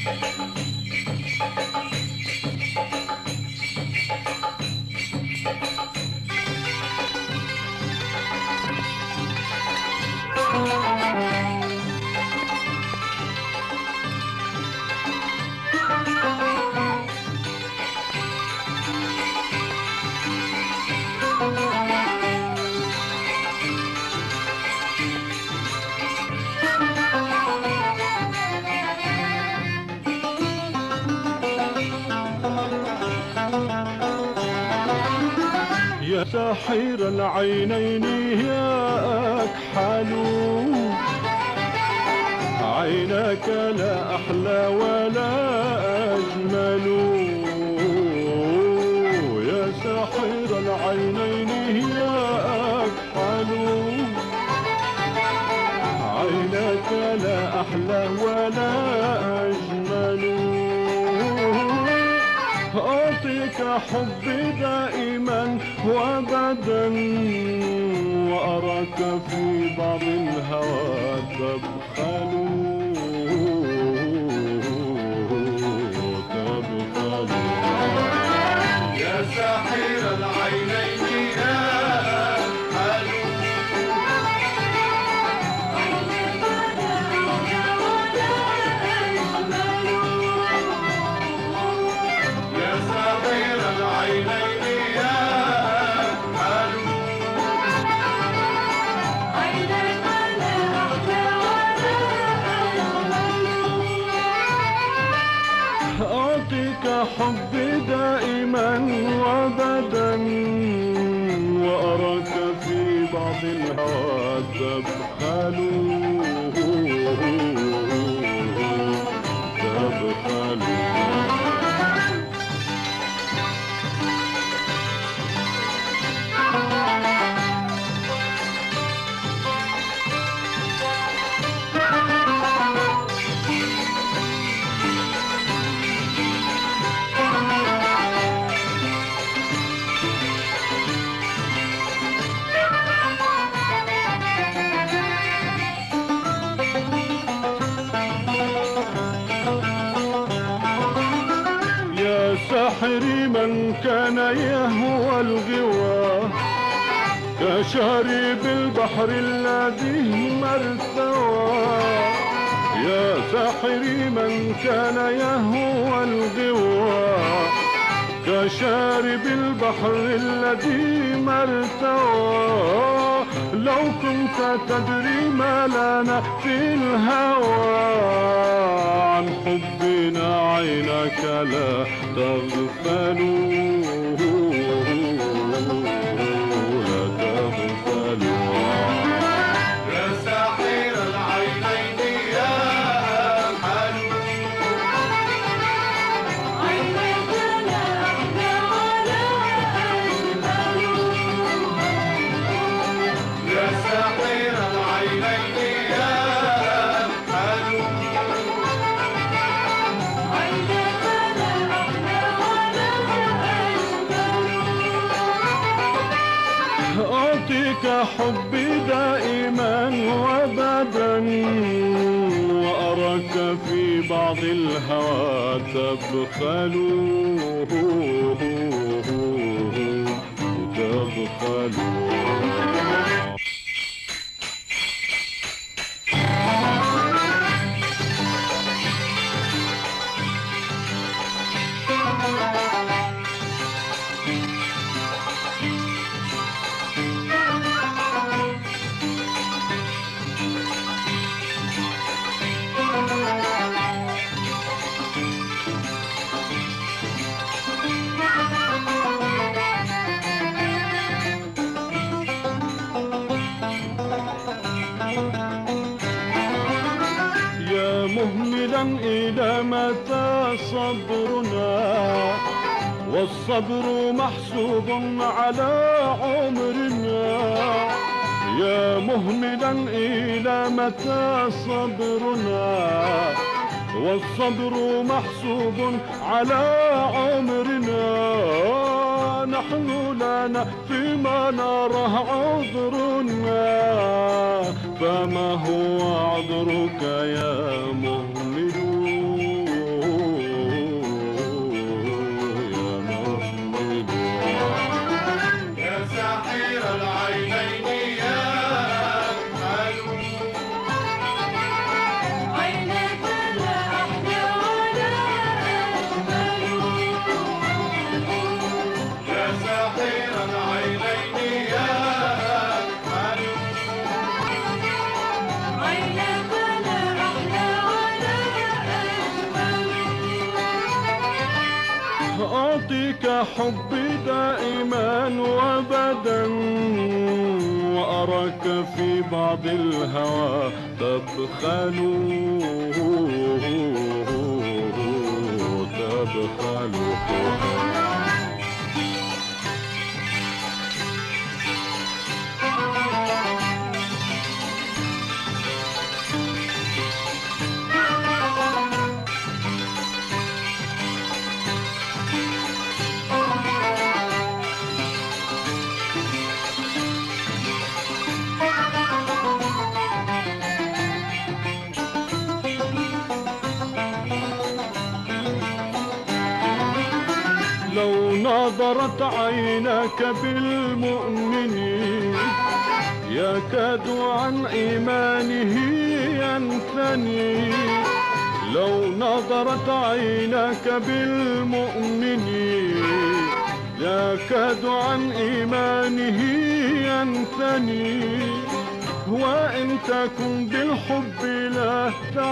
يا ساحر العينين يا أكحل، عينك لا أحلى ولا أجمل. يا ساحر العينين يا أكحل، عينك لا أحلى ولا أجمل. أعطيك حبي دائما وأبدا، وأراك في بعض الهوى تبخل تبخل. يا ساحر العينين يا أكحل، أعطيك حبي دائما وأبدا، وأراك في بعض الهوى تبخل تبخل. ساحري من كان يهوى الغوى، كشارب البحر الذي ما ارتوى. يا ساحري من كان يهوى الغوى، كشارب البحر الذي ما ارتوى. لو كنت تدري ما لنا في الهوى، عن حبنا عينك لا تغفل لا تغفل. يا ساحر العينين يا أكحل، عينك لا أحلى ولا أجمل. يا ساحر العينين يا أكحل، عينك لا أحلى ولا أجمل. أعطيك حبي دائما وأبدا، وأراك في بعض الهوى تبخل تبخل. مهملا إلى متى صبرنا، والصبر محسوب على عمرنا. يا مهملا إلى متى صبرنا، والصبر محسوب على عمرنا. نحن لنا فيما نراه عذرنا، فما هو عذرك يا مهمل حبي دائما وابدا، وأراك في بعض الهوى تبخل تبخل. لو نظرت عيناك بالمؤمنين يكاد عن إيمانه ينثني. لو نظرت عيناك بالمؤمنين يكاد عن إيمانه ينثني. وإن تكن بالحب لا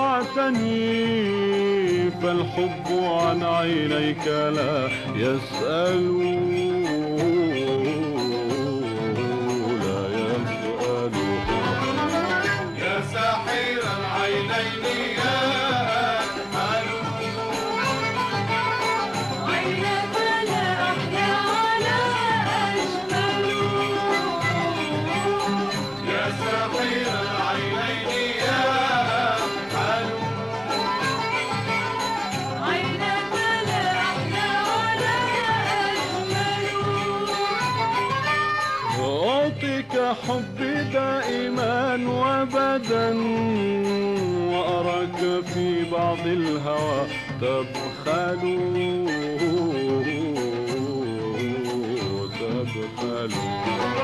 تعتني، فالحب عن عينيك لا يسأل لا يسأل. يا ساحر العينين يا أكمل، عينك لا أحلى ولا أجمل. يا ساحر العينين يا أكمل، عينك لا أحلى ولا أجمل. أعطيك حبي دائما وابدا، وأراك في بعض الهوى تبخل تبخل.